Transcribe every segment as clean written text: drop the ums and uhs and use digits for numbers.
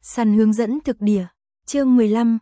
Săn hướng dẫn thực địa. Chương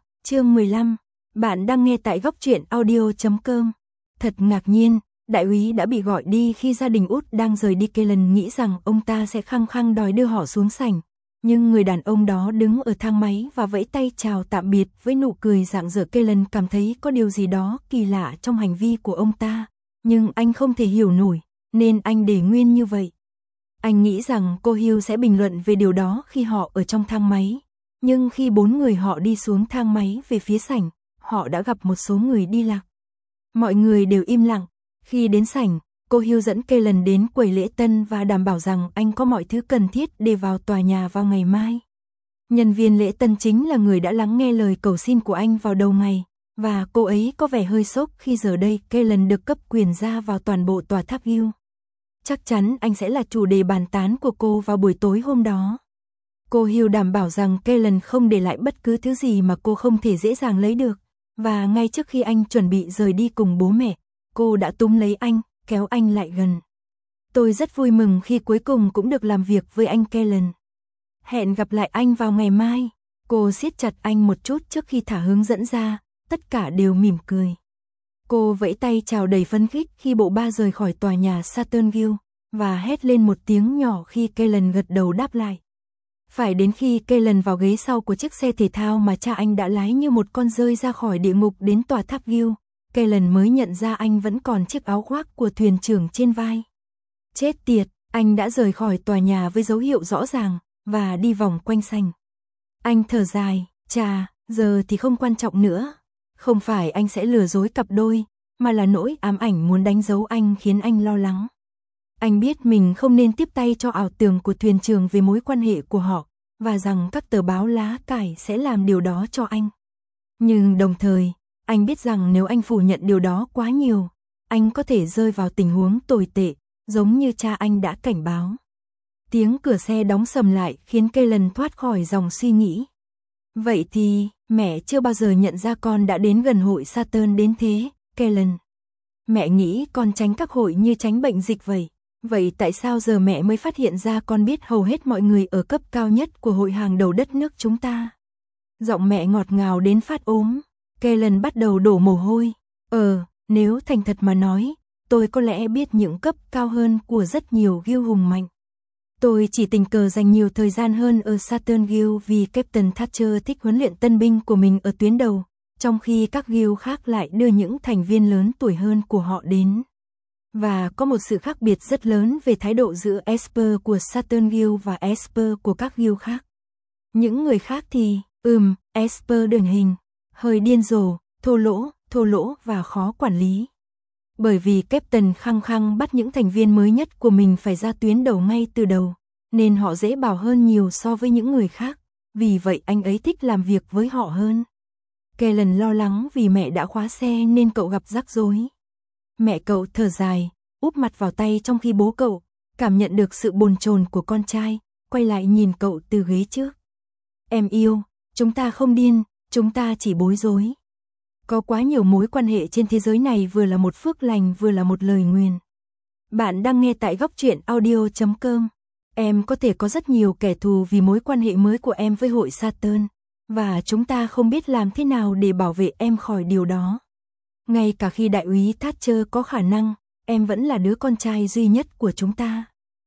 15. Bạn đang nghe tại góc truyện audio.com. Thật ngạc nhiên, đại úy đã bị gọi đi khi gia đình út đang rời đi. Kellen nghĩ rằng ông ta sẽ khăng khăng đòi đưa họ xuống sảnh. Nhưng người đàn ông đó đứng ở thang máy và vẫy tay chào tạm biệt với nụ cười rạng rỡ. Kellen cảm thấy có điều gì đó kỳ lạ trong hành vi của ông ta. Nhưng anh không thể hiểu nổi, nên anh để nguyên như vậy. Anh nghĩ rằng cô Hill sẽ bình luận về điều đó khi họ ở trong thang máy. Nhưng khi 4 người họ đi xuống thang máy về phía sảnh, họ đã gặp một số người đi lạc. Mọi người đều im lặng. Khi đến sảnh, cô Hill dẫn Kellen đến quầy lễ tân và đảm bảo rằng anh có mọi thứ cần thiết để vào tòa nhà vào ngày mai. Nhân viên lễ tân chính là người đã lắng nghe lời cầu xin của anh vào đầu ngày, và cô ấy có vẻ hơi sốc khi giờ đây Kellen được cấp quyền ra vào toàn bộ tòa tháp Hill. Chắc chắn anh sẽ là chủ đề bàn tán của cô vào buổi tối hôm đó. Cô Hill đảm bảo rằng Kellen không để lại bất cứ thứ gì mà cô không thể dễ dàng lấy được. Và ngay trước khi anh chuẩn bị rời đi cùng bố mẹ, cô đã túm lấy anh, kéo anh lại gần. Tôi rất vui mừng khi cuối cùng cũng được làm việc với anh Kellen. Hẹn gặp lại anh vào ngày mai. Cô siết chặt anh một chút trước khi thả hướng dẫn ra, tất cả đều mỉm cười. Cô vẫy tay chào đầy phấn khích khi bộ ba rời khỏi tòa nhà Saturnville, và hét lên một tiếng nhỏ khi Kellen gật đầu đáp lại. Phải đến khi Kellen vào ghế sau của chiếc xe thể thao mà cha anh đã lái như một con rơi ra khỏi địa ngục đến tòa tháp Hill, Kellen mới nhận ra anh vẫn còn chiếc áo khoác của thuyền trưởng trên vai. Chết tiệt, anh đã rời khỏi tòa nhà với dấu hiệu rõ ràng, và đi vòng quanh sảnh. Anh thở dài, chà, giờ thì không quan trọng nữa. Không phải anh sẽ lừa dối cặp đôi, mà là nỗi ám ảnh muốn đánh dấu anh khiến anh lo lắng. Anh biết mình không nên tiếp tay cho ảo tưởng của thuyền trưởng về mối quan hệ của họ, và rằng các tờ báo lá cải sẽ làm điều đó cho anh. Nhưng đồng thời, anh biết rằng nếu anh phủ nhận điều đó quá nhiều, anh có thể rơi vào tình huống tồi tệ, giống như cha anh đã cảnh báo. Tiếng cửa xe đóng sầm lại khiến Kellen thoát khỏi dòng suy nghĩ. Vậy thì, mẹ chưa bao giờ nhận ra con đã đến gần hội Saturn đến thế, Kellen. Mẹ nghĩ con tránh các hội như tránh bệnh dịch vậy. Vậy tại sao giờ mẹ mới phát hiện ra con biết hầu hết mọi người ở cấp cao nhất của hội hàng đầu đất nước chúng ta? Giọng mẹ ngọt ngào đến phát ốm. Kellen bắt đầu đổ mồ hôi. Nếu thành thật mà nói, tôi có lẽ biết những cấp cao hơn của rất nhiều guild hùng mạnh. Tôi chỉ tình cờ dành nhiều thời gian hơn ở Saturn Guild vì Captain Thatcher thích huấn luyện tân binh của mình ở tuyến đầu, trong khi các guild khác lại đưa những thành viên lớn tuổi hơn của họ đến. Và có một sự khác biệt rất lớn về thái độ giữa Esper của Saturn Guild và Esper của các guild khác. Những người khác thì, Esper điển hình, hơi điên rồ, thô lỗ và khó quản lý. Bởi vì Captain khăng khăng bắt những thành viên mới nhất của mình phải ra tuyến đầu ngay từ đầu, nên họ dễ bảo hơn nhiều so với những người khác, vì vậy anh ấy thích làm việc với họ hơn. Kellen lo lắng vì mẹ đã khóa xe nên cậu gặp rắc rối. Mẹ cậu thở dài, úp mặt vào tay trong khi bố cậu, cảm nhận được sự bồn chồn của con trai, quay lại nhìn cậu từ ghế trước. Em yêu, chúng ta không điên, chúng ta chỉ bối rối. Có quá nhiều mối quan hệ trên thế giới này vừa là một phước lành vừa là một lời nguyền. Bạn đang nghe tại góc truyện audio.com. Em có thể có rất nhiều kẻ thù vì mối quan hệ mới của em với hội Saturn, và chúng ta không biết làm thế nào để bảo vệ em khỏi điều đó. Ngay cả khi đại úy Thatcher có khả năng, em vẫn là đứa con trai duy nhất của chúng ta.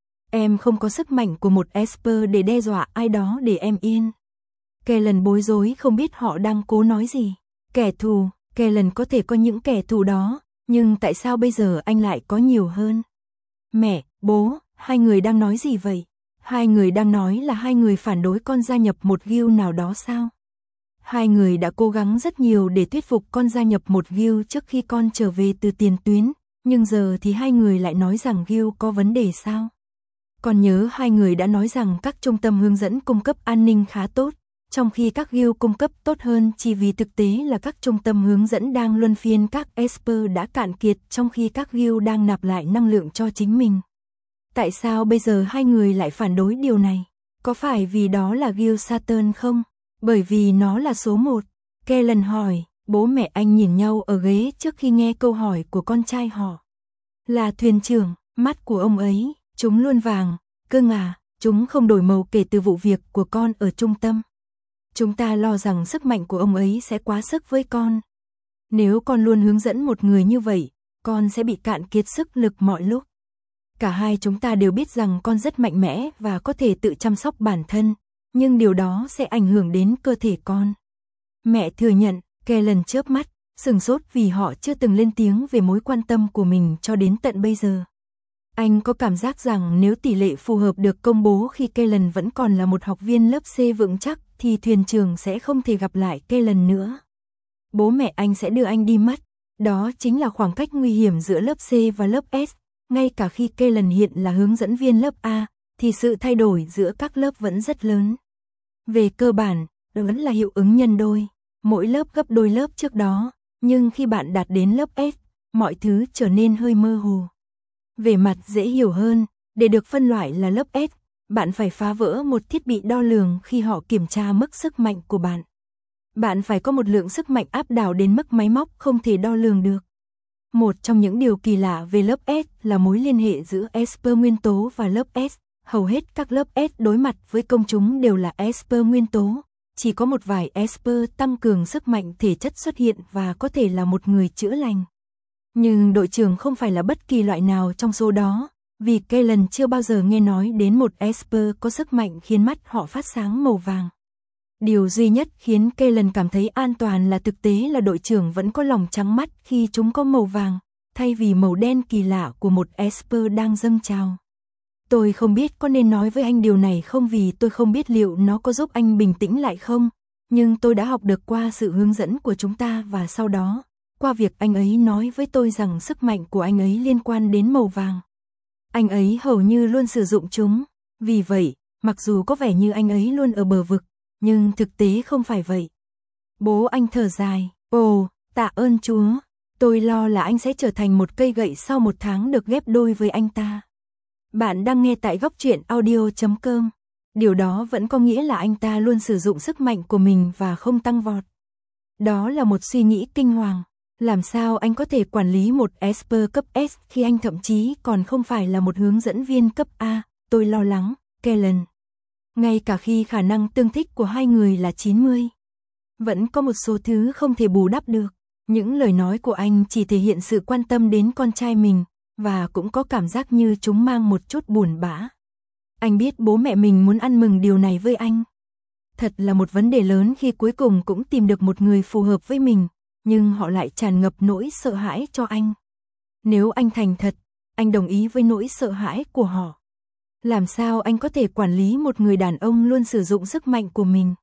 Em không có sức mạnh của một Esper để đe dọa ai đó để em yên. Kellen bối rối không biết họ đang cố nói gì. Kẻ thù, Kellen có thể có những kẻ thù đó, nhưng tại sao bây giờ anh lại có nhiều hơn? Mẹ, bố, hai người đang nói gì vậy? Hai người đang nói là hai người phản đối con gia nhập một guild nào đó sao? Hai người đã cố gắng rất nhiều để thuyết phục con gia nhập một guild trước khi con trở về từ tiền tuyến, nhưng giờ thì hai người lại nói rằng guild có vấn đề sao? Con nhớ hai người đã nói rằng các trung tâm hướng dẫn cung cấp an ninh khá tốt, trong khi các guild cung cấp tốt hơn chỉ vì thực tế là các trung tâm hướng dẫn đang luân phiên các Esper đã cạn kiệt trong khi các guild đang nạp lại năng lượng cho chính mình. Tại sao bây giờ hai người lại phản đối điều này? Có phải vì đó là guild Saturn không? Bởi vì nó là số 1. Kellen hỏi, bố mẹ anh nhìn nhau ở ghế trước khi nghe câu hỏi của con trai họ. Là thuyền trưởng, mắt của ông ấy, chúng luôn vàng, cơ ngà, chúng không đổi màu kể từ vụ việc của con ở trung tâm. Chúng ta lo rằng sức mạnh của ông ấy sẽ quá sức với con. Nếu con luôn hướng dẫn một người như vậy, con sẽ bị cạn kiệt sức lực mọi lúc. Cả hai chúng ta đều biết rằng con rất mạnh mẽ và có thể tự chăm sóc bản thân, nhưng điều đó sẽ ảnh hưởng đến cơ thể con. Mẹ thừa nhận. Kellen chớp mắt, sửng sốt vì họ chưa từng lên tiếng về mối quan tâm của mình cho đến tận bây giờ. Anh có cảm giác rằng nếu tỷ lệ phù hợp được công bố khi Kellen vẫn còn là một học viên lớp C vững chắc, thì thuyền trưởng sẽ không thể gặp lại Kellen nữa. Bố mẹ anh sẽ đưa anh đi mất. Đó chính là khoảng cách nguy hiểm giữa lớp C và lớp S. Ngay cả khi Kellen hiện là hướng dẫn viên lớp A, thì sự thay đổi giữa các lớp vẫn rất lớn. Về cơ bản, vẫn là hiệu ứng nhân đôi. Mỗi lớp gấp đôi lớp trước đó, nhưng khi bạn đạt đến lớp S, mọi thứ trở nên hơi mơ hồ. Về mặt dễ hiểu hơn, để được phân loại là lớp S, bạn phải phá vỡ một thiết bị đo lường khi họ kiểm tra mức sức mạnh của bạn. Bạn phải có một lượng sức mạnh áp đảo đến mức máy móc không thể đo lường được. Một trong những điều kỳ lạ về lớp S là mối liên hệ giữa Esper nguyên tố và lớp S. Hầu hết các lớp S đối mặt với công chúng đều là Esper nguyên tố. Chỉ có một vài Esper tăng cường sức mạnh thể chất xuất hiện và có thể là một người chữa lành. Nhưng đội trưởng không phải là bất kỳ loại nào trong số đó, vì Kellen chưa bao giờ nghe nói đến một Esper có sức mạnh khiến mắt họ phát sáng màu vàng. Điều duy nhất khiến Kellen cảm thấy an toàn là thực tế là đội trưởng vẫn có lòng trắng mắt khi chúng có màu vàng, thay vì màu đen kỳ lạ của một Esper đang dâng trào. Tôi không biết có nên nói với anh điều này không vì tôi không biết liệu nó có giúp anh bình tĩnh lại không, nhưng tôi đã học được qua sự hướng dẫn của chúng ta và sau đó, qua việc anh ấy nói với tôi rằng sức mạnh của anh ấy liên quan đến màu vàng. Anh ấy hầu như luôn sử dụng chúng, vì vậy, mặc dù có vẻ như anh ấy luôn ở bờ vực, nhưng thực tế không phải vậy. Bố anh thở dài, ồ, tạ ơn Chúa, tôi lo là anh sẽ trở thành một cây gậy sau một tháng được ghép đôi với anh ta. Bạn đang nghe tại góc truyện audio.com. Điều đó vẫn có nghĩa là anh ta luôn sử dụng sức mạnh của mình và không tăng vọt. Đó là một suy nghĩ kinh hoàng. Làm sao anh có thể quản lý một Esper cấp S khi anh thậm chí còn không phải là một hướng dẫn viên cấp A? Tôi lo lắng, Kellen. Ngay cả khi khả năng tương thích của hai người là 90. Vẫn có một số thứ không thể bù đắp được. Những lời nói của anh chỉ thể hiện sự quan tâm đến con trai mình, và cũng có cảm giác như chúng mang một chút buồn bã. Anh biết bố mẹ mình muốn ăn mừng điều này với anh. Thật là một vấn đề lớn khi cuối cùng cũng tìm được một người phù hợp với mình, nhưng họ lại tràn ngập nỗi sợ hãi cho anh. Nếu anh thành thật, anh đồng ý với nỗi sợ hãi của họ. Làm sao anh có thể quản lý một người đàn ông luôn sử dụng sức mạnh của mình?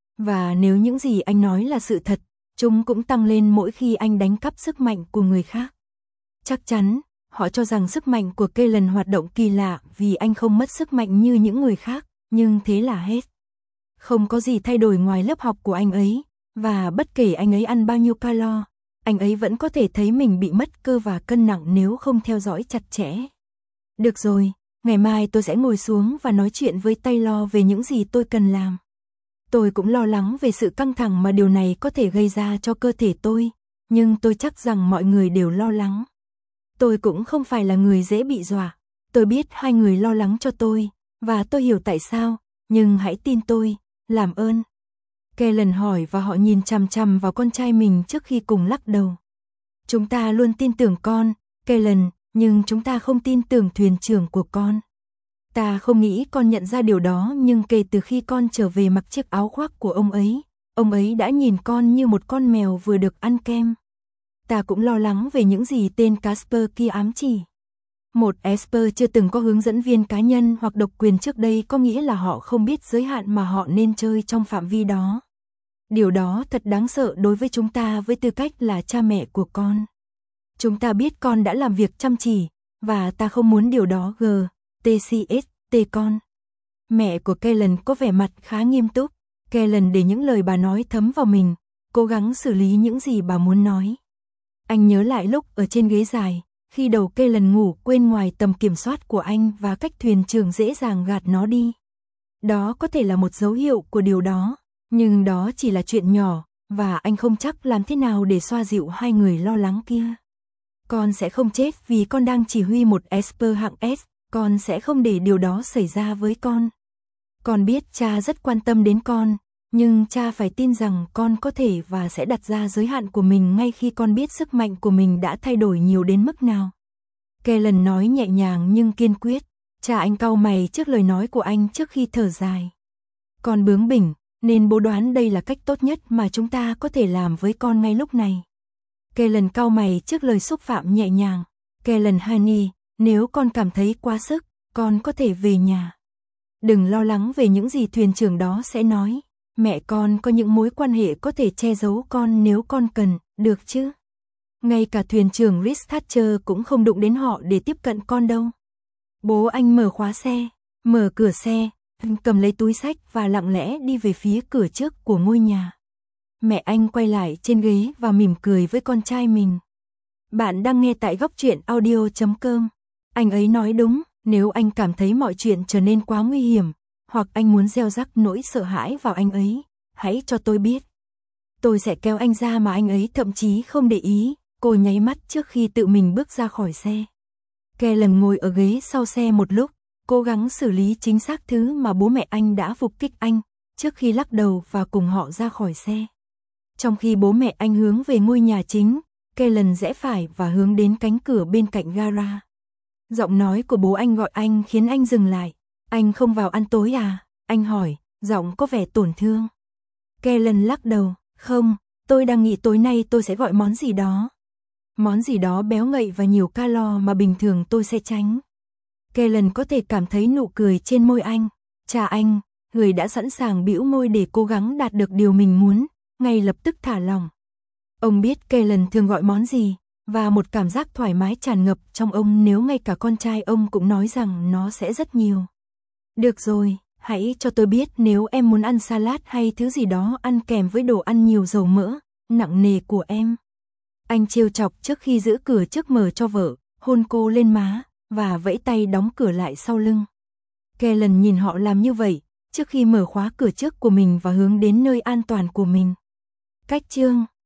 Và nếu những gì anh nói là sự thật, chúng cũng tăng lên mỗi khi anh đánh cắp sức mạnh của người khác. Chắc chắn, họ cho rằng sức mạnh của Kellen hoạt động kỳ lạ vì anh không mất sức mạnh như những người khác, nhưng thế là hết. Không có gì thay đổi ngoài lớp học của anh ấy, và bất kể anh ấy ăn bao nhiêu calo, anh ấy vẫn có thể thấy mình bị mất cơ và cân nặng nếu không theo dõi chặt chẽ. Được rồi, ngày mai tôi sẽ ngồi xuống và nói chuyện với Taylor về những gì tôi cần làm. Tôi cũng lo lắng về sự căng thẳng mà điều này có thể gây ra cho cơ thể tôi, nhưng tôi chắc rằng mọi người đều lo lắng. Tôi cũng không phải là người dễ bị dọa. Tôi biết hai người lo lắng cho tôi, và tôi hiểu tại sao, nhưng hãy tin tôi, làm ơn. Kellen hỏi và họ nhìn chằm chằm vào con trai mình trước khi cùng lắc đầu. Chúng ta luôn tin tưởng con, Kellen, nhưng chúng ta không tin tưởng thuyền trưởng của con. Ta không nghĩ con nhận ra điều đó, nhưng kể từ khi con trở về mặc chiếc áo khoác của ông ấy đã nhìn con như một con mèo vừa được ăn kem. Ta cũng lo lắng về những gì tên Casper kia ám chỉ. Một Esper chưa từng có hướng dẫn viên cá nhân hoặc độc quyền trước đây có nghĩa là họ không biết giới hạn mà họ nên chơi trong phạm vi đó. Điều đó thật đáng sợ đối với chúng ta với tư cách là cha mẹ của con. Chúng ta biết con đã làm việc chăm chỉ, và ta không muốn điều đó TCST con. Mẹ của Kellen có vẻ mặt khá nghiêm túc. Kellen để những lời bà nói thấm vào mình, cố gắng xử lý những gì bà muốn nói. Anh nhớ lại lúc ở trên ghế dài, khi đầu Kellen ngủ quên ngoài tầm kiểm soát của anh và cách thuyền trưởng dễ dàng gạt nó đi. Đó có thể là một dấu hiệu của điều đó, nhưng đó chỉ là chuyện nhỏ, và anh không chắc làm thế nào để xoa dịu hai người lo lắng kia. Con sẽ không chết vì con đang chỉ huy một Esper hạng S, con sẽ không để điều đó xảy ra với con. Con biết cha rất quan tâm đến con, Nhưng cha phải tin rằng con có thể và sẽ đặt ra giới hạn của mình ngay khi con biết sức mạnh của mình đã thay đổi nhiều đến mức nào. Kellen nói nhẹ nhàng nhưng kiên quyết. Cha anh cau mày trước lời nói của anh trước khi thở dài. Con bướng bỉnh, nên bố đoán đây là cách tốt nhất mà chúng ta có thể làm với con ngay lúc này. Kellen cau mày trước lời xúc phạm nhẹ nhàng. Kellen honey, nếu con cảm thấy quá sức, con có thể về nhà. Đừng lo lắng về những gì thuyền trưởng đó sẽ nói. Mẹ con có những mối quan hệ có thể che giấu con nếu con cần, được chứ? Ngay cả thuyền trưởng Rhys Thatcher cũng không đụng đến họ để tiếp cận con đâu. Bố anh mở khóa xe, mở cửa xe, cầm lấy túi xách và lặng lẽ đi về phía cửa trước của ngôi nhà. Mẹ anh quay lại trên ghế và mỉm cười với con trai mình. Bạn đang nghe tại góc truyện audio.com. Anh ấy nói đúng, nếu anh cảm thấy mọi chuyện trở nên quá nguy hiểm, hoặc anh muốn gieo rắc nỗi sợ hãi vào anh ấy, hãy cho tôi biết. Tôi sẽ kéo anh ra mà anh ấy thậm chí không để ý. Cô nháy mắt trước khi tự mình bước ra khỏi xe. Kellen ngồi ở ghế sau xe một lúc, cố gắng xử lý chính xác thứ mà bố mẹ anh đã phục kích anh, trước khi lắc đầu và cùng họ ra khỏi xe. Trong khi bố mẹ anh hướng về ngôi nhà chính, Kellen rẽ phải và hướng đến cánh cửa bên cạnh gara. Giọng nói của bố anh gọi anh khiến anh dừng lại. Anh không vào ăn tối à? Anh hỏi, giọng có vẻ tổn thương. Kellen lắc đầu, không, tôi đang nghĩ tối nay tôi sẽ gọi món gì đó. Món gì đó béo ngậy và nhiều calo mà bình thường tôi sẽ tránh. Kellen có thể cảm thấy nụ cười trên môi anh. Cha anh, người đã sẵn sàng bĩu môi để cố gắng đạt được điều mình muốn, ngay lập tức thả lỏng. Ông biết Kellen thường gọi món gì, và một cảm giác thoải mái tràn ngập trong ông nếu ngay cả con trai ông cũng nói rằng nó sẽ rất nhiều. Được rồi, hãy cho tôi biết nếu em muốn ăn salad hay thứ gì đó ăn kèm với đồ ăn nhiều dầu mỡ, nặng nề của em. Anh trêu chọc trước khi giữ cửa trước mở cho vợ, hôn cô lên má, và vẫy tay đóng cửa lại sau lưng. Kellen nhìn họ làm như vậy, trước khi mở khóa cửa trước của mình và hướng đến nơi an toàn của mình. Cách chương